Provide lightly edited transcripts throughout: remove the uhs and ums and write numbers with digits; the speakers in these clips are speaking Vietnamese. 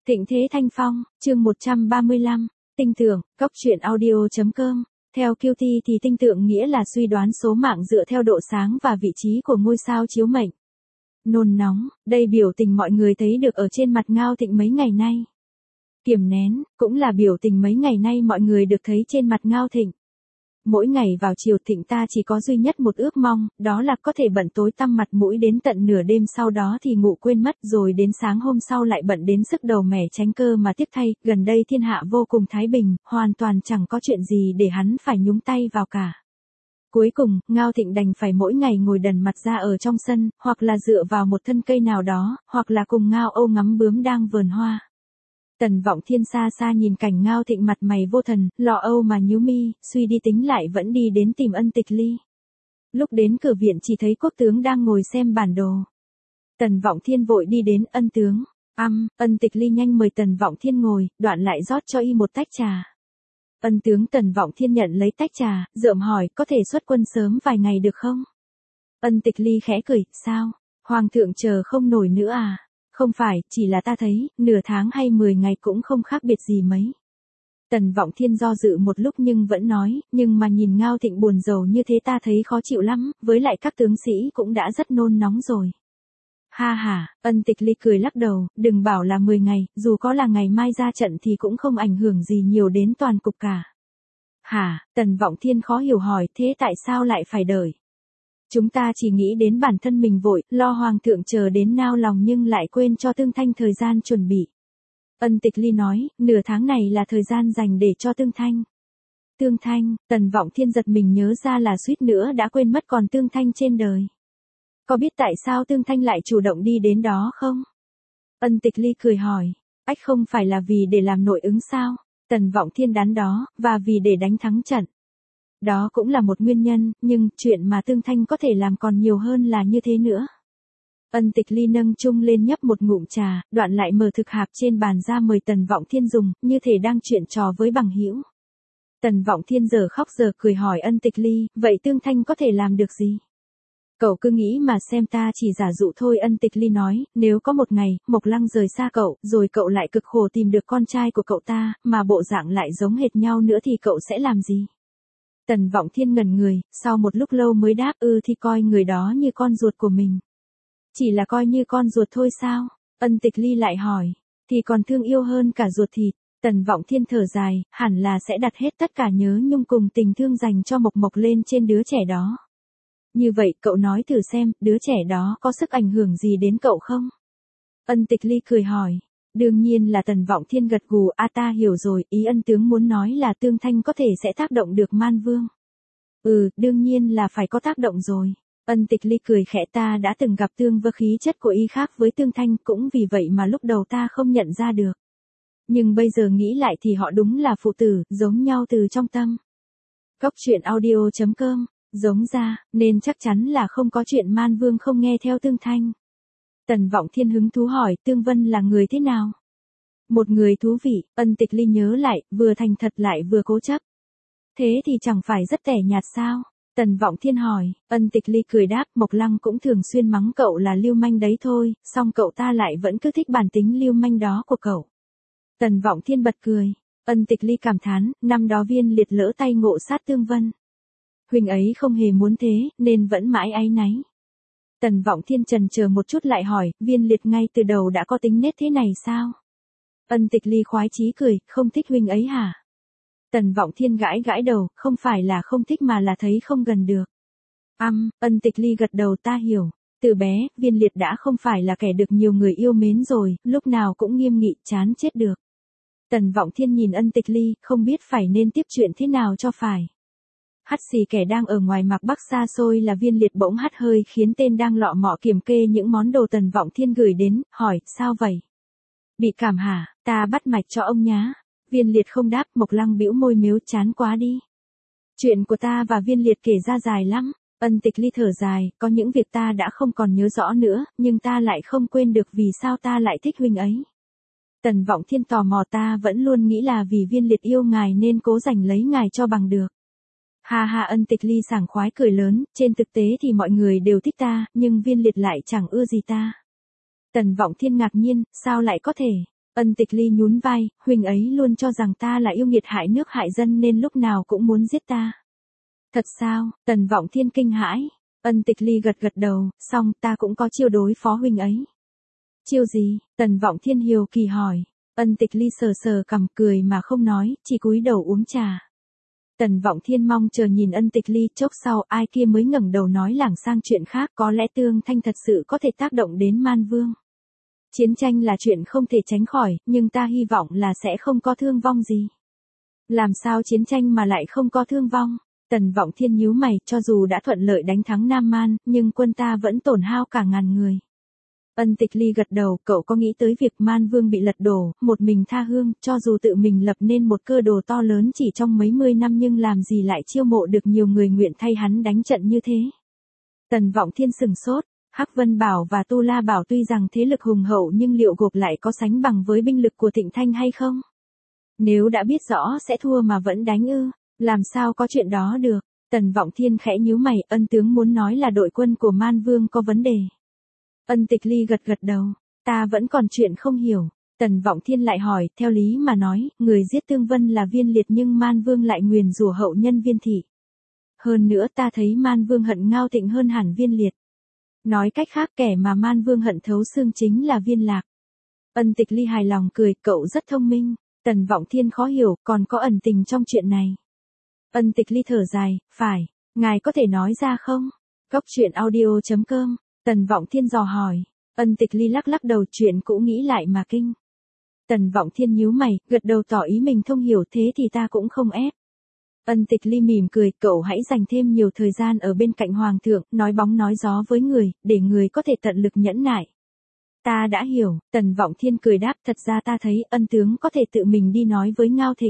Thịnh Thế Thanh Phong, chương 135, tinh tượng, cốc truyện audio.com. Theo QT thì tinh tượng nghĩa là suy đoán số mạng dựa theo độ sáng và vị trí của ngôi sao chiếu mệnh. Nôn nóng, đây biểu tình mọi người thấy được ở trên mặt Ngao Thịnh mấy ngày nay. Kiềm nén, cũng là biểu tình mấy ngày nay mọi người được thấy trên mặt Ngao Thịnh. Mỗi ngày vào chiều Thịnh ta chỉ có duy nhất một ước mong, đó là có thể bận tối tăm mặt mũi đến tận nửa đêm, sau đó thì ngủ quên mất, rồi đến sáng hôm sau lại bận đến sức đầu mẻ tránh cơ mà tiếc thay, gần đây thiên hạ vô cùng thái bình, hoàn toàn chẳng có chuyện gì để hắn phải nhúng tay vào cả. Cuối cùng, Ngao Thịnh đành phải mỗi ngày ngồi đần mặt ra ở trong sân, hoặc là dựa vào một thân cây nào đó, hoặc là cùng Ngao Âu ngắm bướm đang vườn hoa. Tần Vọng Thiên xa xa nhìn cảnh Ngao Thịnh mặt mày vô thần, lo âu mà nhíu mi, suy đi tính lại vẫn đi đến tìm Ân Tịch Ly. Lúc đến cửa viện chỉ thấy quốc tướng đang ngồi xem bản đồ. Tần Vọng Thiên vội đi đến, Ân tướng. Ân Tịch Ly nhanh mời Tần Vọng Thiên ngồi, đoạn lại rót cho y một tách trà. Ân tướng. Tần Vọng Thiên nhận lấy tách trà, rượm hỏi, có thể xuất quân sớm vài ngày được không? Ân Tịch Ly khẽ cười, sao? Hoàng thượng chờ không nổi nữa à? Không phải, chỉ là ta thấy, nửa tháng hay 10 ngày cũng không khác biệt gì mấy. Tần Vọng Thiên do dự một lúc nhưng vẫn nói, nhưng mà nhìn Ngao Thịnh buồn rầu như thế ta thấy khó chịu lắm, với lại các tướng sĩ cũng đã rất nôn nóng rồi. Ha ha, Ân Tịch Ly cười lắc đầu, đừng bảo là 10 ngày, dù có là ngày mai ra trận thì cũng không ảnh hưởng gì nhiều đến toàn cục cả. Hả? Tần Vọng Thiên khó hiểu hỏi, thế tại sao lại phải đợi? Chúng ta chỉ nghĩ đến bản thân mình vội, lo hoàng thượng chờ đến nao lòng nhưng lại quên cho Tương Thanh thời gian chuẩn bị. Ân Tịch Ly nói, nửa tháng này là thời gian dành để cho Tương Thanh. Tương Thanh, Tần Vọng Thiên giật mình nhớ ra là suýt nữa đã quên mất còn Tương Thanh trên đời. Có biết tại sao Tương Thanh lại chủ động đi đến đó không? Ân Tịch Ly cười hỏi, ách không phải là vì để làm nội ứng sao? Tần Vọng Thiên đắn đó, và vì để đánh thắng trận. Đó cũng là một nguyên nhân, nhưng chuyện mà Tương Thanh có thể làm còn nhiều hơn là như thế nữa. Ân Tịch Ly nâng chung lên nhấp một ngụm trà, đoạn lại mở thực hạp trên bàn ra mời Tần Vọng Thiên dùng, như thể đang chuyện trò với bằng hữu. Tần Vọng Thiên giờ khóc giờ cười hỏi Ân Tịch Ly, vậy Tương Thanh có thể làm được gì? Cậu cứ nghĩ mà xem, ta chỉ giả dụ thôi. Ân Tịch Ly nói, nếu có một ngày, Mộc Lăng rời xa cậu, rồi cậu lại cực khổ tìm được con trai của cậu ta, mà bộ dạng lại giống hệt nhau nữa thì cậu sẽ làm gì? Tần Vọng Thiên ngẩn người, sau một lúc lâu mới đáp, thì coi người đó như con ruột của mình. Chỉ là coi như con ruột thôi sao? Ân Tịch Ly lại hỏi, thì còn thương yêu hơn cả ruột thịt. Tần Vọng Thiên thở dài, hẳn là sẽ đặt hết tất cả nhớ nhung cùng tình thương dành cho Mộc Mộc lên trên đứa trẻ đó. Như vậy cậu nói thử xem, đứa trẻ đó có sức ảnh hưởng gì đến cậu không? Ân Tịch Ly cười hỏi. Đương nhiên là. Tần Vọng Thiên gật gù, ta hiểu rồi, ý Ân tướng muốn nói là Tương Thanh có thể sẽ tác động được Man Vương. Đương nhiên là phải có tác động rồi. Ân Tịch Ly cười khẽ, ta đã từng gặp Tương Vơ, khí chất của y khác với Tương Thanh, cũng vì vậy mà lúc đầu ta không nhận ra được. Nhưng bây giờ nghĩ lại thì họ đúng là phụ tử, giống nhau từ trong tâm. Cốc truyện audio.com, giống ra, nên chắc chắn là không có chuyện Man Vương không nghe theo Tương Thanh. Tần Vọng Thiên hứng thú hỏi, Tương Vân là người thế nào? Một người thú vị. Ân Tịch Ly nhớ lại, vừa thành thật lại vừa cố chấp. Thế thì chẳng phải rất tẻ nhạt sao? Tần Vọng Thiên hỏi. Ân Tịch Ly cười đáp, Mộc Lăng cũng thường xuyên mắng cậu là lưu manh đấy thôi, song cậu ta lại vẫn cứ thích bản tính lưu manh đó của cậu. Tần Vọng Thiên bật cười. Ân Tịch Ly cảm thán, năm đó Viên Liệt lỡ tay ngộ sát Tương Vân. Huynh ấy không hề muốn thế, nên vẫn mãi áy náy. Tần Vọng Thiên chần chờ một chút lại hỏi, Viên Liệt ngay từ đầu đã có tính nết thế này sao? Ân Tịch Ly khoái chí cười, không thích huynh ấy hả? Tần Vọng Thiên gãi gãi đầu, không phải là không thích mà là thấy không gần được. Ân Tịch Ly gật đầu, ta hiểu. Từ bé, Viên Liệt đã không phải là kẻ được nhiều người yêu mến rồi, lúc nào cũng nghiêm nghị, chán chết được. Tần Vọng Thiên nhìn Ân Tịch Ly, không biết phải nên tiếp chuyện thế nào cho phải. Hắt xì kẻ đang ở ngoài Mạc Bắc xa xôi là Viên Liệt bỗng hắt hơi khiến tên đang lọ mọ kiểm kê những món đồ Tần Vọng Thiên gửi đến, hỏi, sao vậy? Bị cảm hả? Ta bắt mạch cho ông nhá. Viên Liệt không đáp, Mộc Lăng bĩu môi mếu, chán quá đi. Chuyện của ta và Viên Liệt kể ra dài lắm. Ân Tịch Ly thở dài, có những việc ta đã không còn nhớ rõ nữa, nhưng ta lại không quên được vì sao ta lại thích huynh ấy. Tần Vọng Thiên tò mò, ta vẫn luôn nghĩ là vì Viên Liệt yêu ngài nên cố giành lấy ngài cho bằng được. Ha ha. Ân Tịch Ly sảng khoái cười lớn, trên thực tế thì mọi người đều thích ta, nhưng Viên Liệt lại chẳng ưa gì ta. Tần Vọng Thiên ngạc nhiên, sao lại có thể? Ân Tịch Ly nhún vai, huynh ấy luôn cho rằng ta là yêu nghiệt hại nước hại dân nên lúc nào cũng muốn giết ta. Thật sao? Tần Vọng Thiên kinh hãi. Ân Tịch Ly gật gật đầu, xong ta cũng có chiêu đối phó huynh ấy. Chiêu gì? Tần Vọng Thiên hiếu kỳ hỏi. Ân Tịch Ly sờ sờ cằm cười mà không nói, chỉ cúi đầu uống trà. Tần Vọng Thiên mong chờ nhìn Ân Tịch Ly, chốc sau ai kia mới ngẩng đầu nói lảng sang chuyện khác, có lẽ Tương Thanh thật sự có thể tác động đến Man Vương. Chiến tranh là chuyện không thể tránh khỏi, nhưng ta hy vọng là sẽ không có thương vong gì. Làm sao chiến tranh mà lại không có thương vong? Tần Vọng Thiên nhíu mày, cho dù đã thuận lợi đánh thắng Nam Man, nhưng quân ta vẫn tổn hao cả ngàn người. Ân Tịch Ly gật đầu, cậu có nghĩ tới việc Man Vương bị lật đổ, một mình tha hương, cho dù tự mình lập nên một cơ đồ to lớn chỉ trong mấy mươi năm nhưng làm gì lại chiêu mộ được nhiều người nguyện thay hắn đánh trận như thế? Tần Vọng Thiên sừng sốt, Hắc Vân Bảo và Tu La Bảo tuy rằng thế lực hùng hậu nhưng liệu gộp lại có sánh bằng với binh lực của Thịnh Thanh hay không? Nếu đã biết rõ sẽ thua mà vẫn đánh ư, làm sao có chuyện đó được? Tần Vọng Thiên khẽ nhíu mày, Ân tướng muốn nói là đội quân của Man Vương có vấn đề. Ân Tịch Ly gật gật đầu, ta vẫn còn chuyện không hiểu. Tần Vọng Thiên lại hỏi, theo lý mà nói, người giết Tương Vân là Viên Liệt nhưng Man Vương lại nguyền rủa hậu nhân Viên Thị. Hơn nữa ta thấy Man Vương hận Ngao Thịnh hơn hẳn Viên Liệt. Nói cách khác kẻ mà Man Vương hận thấu xương chính là Viên Lạc. Ân Tịch Ly hài lòng cười, cậu rất thông minh. Tần Vọng Thiên khó hiểu, còn có ẩn tình trong chuyện này. Ân Tịch Ly thở dài, phải, ngài có thể nói ra không? Góc truyện audio.com, Tần Vọng Thiên dò hỏi. Ân Tịch Ly lắc lắc đầu, chuyện cũ nghĩ lại mà kinh. Tần Vọng Thiên nhíu mày, gật đầu tỏ ý mình thông hiểu, thế thì ta cũng không ép. Ân Tịch Ly mỉm cười, cậu hãy dành thêm nhiều thời gian ở bên cạnh Hoàng thượng, nói bóng nói gió với người, để người có thể tận lực nhẫn nại. Ta đã hiểu, Tần Vọng Thiên cười đáp, thật ra ta thấy Ân tướng có thể tự mình đi nói với Ngao Thịnh.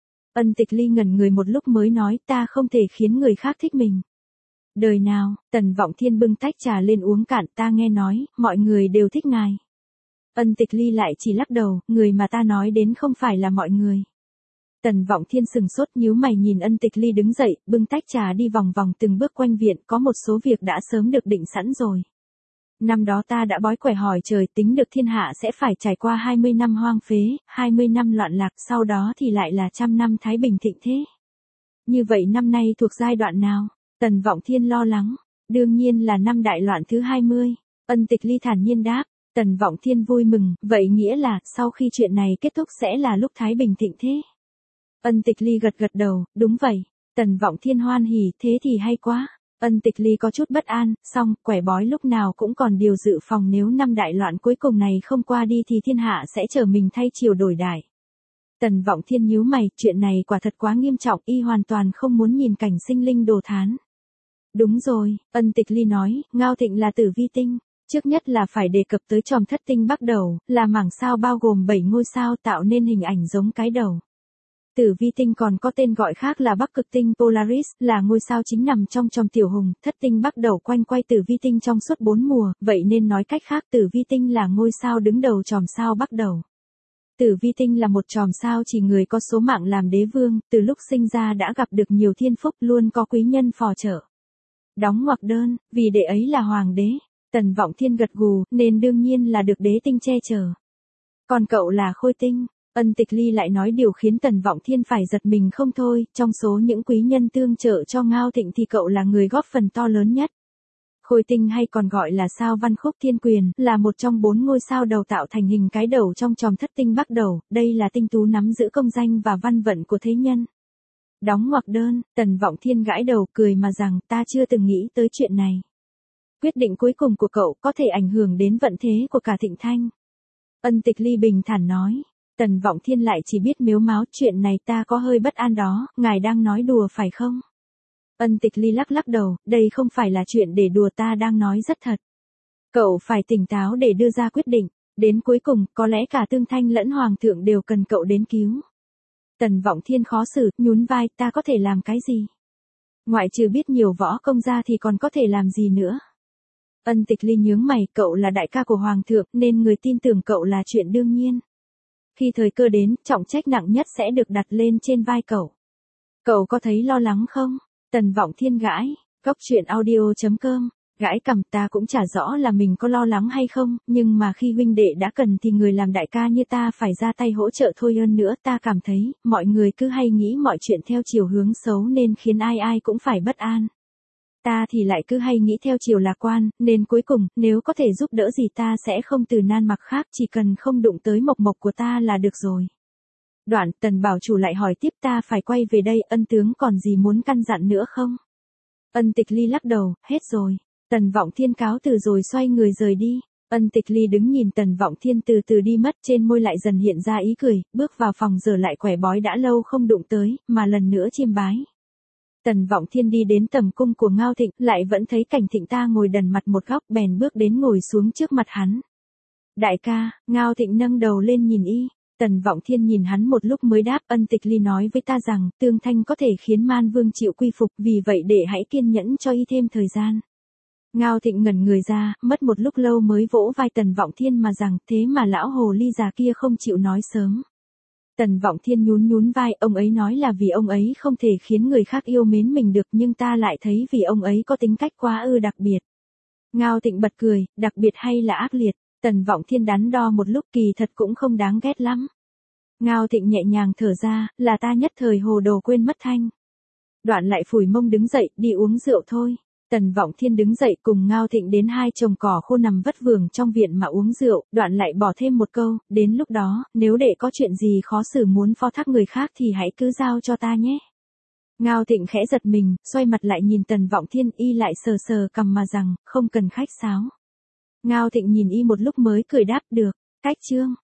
Ân Tịch Ly ngẩn người một lúc mới nói, ta không thể khiến người khác thích mình. Đời nào? Tần Vọng Thiên bưng tách trà lên uống cạn, ta nghe nói, mọi người đều thích ngài. Ân Tịch Ly lại chỉ lắc đầu, người mà ta nói đến không phải là mọi người. Tần Vọng Thiên sừng sốt nhíu mày nhìn Ân Tịch Ly đứng dậy, bưng tách trà đi vòng vòng từng bước quanh viện, có một số việc đã sớm được định sẵn rồi. Năm đó ta đã bói quẻ hỏi trời, tính được thiên hạ sẽ phải trải qua 20 năm hoang phế, 20 năm loạn lạc, sau đó thì lại là 100 năm thái bình thịnh thế. Như vậy năm nay thuộc giai đoạn nào? Tần Vọng Thiên lo lắng. Đương nhiên là năm đại loạn thứ 20. Ân Tịch Ly thản nhiên đáp. Tần Vọng Thiên vui mừng, vậy nghĩa là, sau khi chuyện này kết thúc sẽ là lúc thái bình thịnh thế. Ân Tịch Ly gật gật đầu, đúng vậy. Tần Vọng Thiên hoan hỉ, thế thì hay quá. Ân Tịch Ly có chút bất an, song, quẻ bói lúc nào cũng còn điều dự phòng nếu năm đại loạn cuối cùng này không qua đi thì thiên hạ sẽ trở mình thay chiều đổi đại. Tần Vọng Thiên nhíu mày, chuyện này quả thật quá nghiêm trọng, y hoàn toàn không muốn nhìn cảnh sinh linh đồ thán. Đúng rồi, Ân Tịch Ly nói, Ngao Thịnh là tử vi tinh. Trước nhất là phải đề cập tới chòm thất tinh bắt đầu, là mảng sao bao gồm 7 ngôi sao tạo nên hình ảnh giống cái đầu. Tử vi tinh còn có tên gọi khác là Bắc Cực tinh Polaris, là ngôi sao chính nằm trong chòm tiểu hùng, thất tinh bắt đầu quanh quay tử vi tinh trong suốt 4 mùa, vậy nên nói cách khác tử vi tinh là ngôi sao đứng đầu chòm sao bắt đầu. Tử vi tinh là một chòm sao chỉ người có số mạng làm đế vương, từ lúc sinh ra đã gặp được nhiều thiên phúc, luôn có quý nhân phò trợ. Đóng ngoặc đơn, vì đệ ấy là hoàng đế. Tần Vọng Thiên gật gù, nên đương nhiên là được đế tinh che chở. Còn cậu là khôi tinh. Ân Tịch Ly lại nói điều khiến Tần Vọng Thiên phải giật mình không thôi, trong số những quý nhân tương trợ cho Ngao Thịnh thì cậu là người góp phần to lớn nhất. Khôi tinh hay còn gọi là sao Văn Khúc Thiên Quyền, là một trong 4 ngôi sao đầu tạo thành hình cái đầu trong chòm thất tinh bắt đầu, đây là tinh tú nắm giữ công danh và văn vận của thế nhân. Đóng ngoặc đơn, Tần Vọng Thiên gãi đầu cười mà rằng ta chưa từng nghĩ tới chuyện này. Quyết định cuối cùng của cậu có thể ảnh hưởng đến vận thế của cả Thịnh Thanh. Ân Tịch Ly bình thản nói. Tần Vọng Thiên lại chỉ biết mếu máo, chuyện này ta có hơi bất an đó, ngài đang nói đùa phải không? Ân Tịch Ly lắc lắc đầu, đây không phải là chuyện để đùa, ta đang nói rất thật. Cậu phải tỉnh táo để đưa ra quyết định, đến cuối cùng, có lẽ cả Tương Thanh lẫn Hoàng thượng đều cần cậu đến cứu. Tần Vọng Thiên khó xử, nhún vai, ta có thể làm cái gì? Ngoại trừ biết nhiều võ công ra thì còn có thể làm gì nữa? Ân Tịch Ly nhướng mày, cậu là đại ca của Hoàng thượng nên người tin tưởng cậu là chuyện đương nhiên. Khi thời cơ đến, trọng trách nặng nhất sẽ được đặt lên trên vai cậu. Cậu có thấy lo lắng không? Tần Vọng Thiên gãi, góc truyện audio.com Gãi cằm, ta cũng chả rõ là mình có lo lắng hay không, nhưng mà khi huynh đệ đã cần thì người làm đại ca như ta phải ra tay hỗ trợ thôi. Hơn nữa ta cảm thấy, mọi người cứ hay nghĩ mọi chuyện theo chiều hướng xấu nên khiến ai ai cũng phải bất an. Ta thì lại cứ hay nghĩ theo chiều lạc quan, nên cuối cùng, nếu có thể giúp đỡ gì ta sẽ không từ nan mặc khác, chỉ cần không đụng tới mộc mộc của ta là được rồi. Đoạn, Tần bảo chủ lại hỏi tiếp, ta phải quay về đây, ân tướng còn gì muốn căn dặn nữa không? Ân Tịch Ly lắc đầu, hết rồi. Tần Vọng Thiên cáo từ rồi xoay người rời đi. Ân Tịch Ly đứng nhìn Tần Vọng Thiên từ từ đi mất, trên môi lại dần hiện ra ý cười, bước vào phòng giờ lại quẻ bói đã lâu không đụng tới, mà lần nữa chiêm bái. Tần Vọng Thiên đi đến tầm cung của Ngao Thịnh, lại vẫn thấy Cảnh Thịnh ta ngồi đần mặt một góc, bèn bước đến ngồi xuống trước mặt hắn. Đại ca, Ngao Thịnh nâng đầu lên nhìn y. Tần Vọng Thiên nhìn hắn một lúc mới đáp, Ân Tịch Ly nói với ta rằng, tương thanh có thể khiến Man Vương chịu quy phục, vì vậy để hãy kiên nhẫn cho y thêm thời gian. Ngao Thịnh ngẩn người ra, mất một lúc lâu mới vỗ vai Tần Vọng Thiên mà rằng, thế mà lão hồ ly già kia không chịu nói sớm. Tần Vọng Thiên nhún vai, ông ấy nói là vì ông ấy không thể khiến người khác yêu mến mình được, nhưng ta lại thấy vì ông ấy có tính cách quá đặc biệt. Ngao Thịnh bật cười, đặc biệt hay là ác liệt? Tần Vọng Thiên đắn đo một lúc, kỳ thật cũng không đáng ghét lắm. Ngao Thịnh nhẹ nhàng thở ra, là ta nhất thời hồ đồ quên mất thanh. Đoạn lại phủi mông đứng dậy, đi uống rượu thôi. Tần Vọng Thiên đứng dậy cùng Ngao Thịnh đến hai chồng cỏ khô nằm vất vưởng trong viện mà uống rượu, đoạn lại bỏ thêm một câu, đến lúc đó, nếu đệ có chuyện gì khó xử muốn phó thác người khác thì hãy cứ giao cho ta nhé. Ngao Thịnh khẽ giật mình, xoay mặt lại nhìn Tần Vọng Thiên, y lại sờ sờ cằm mà rằng, không cần khách sáo. Ngao Thịnh nhìn y một lúc mới cười đáp, được, cách chương.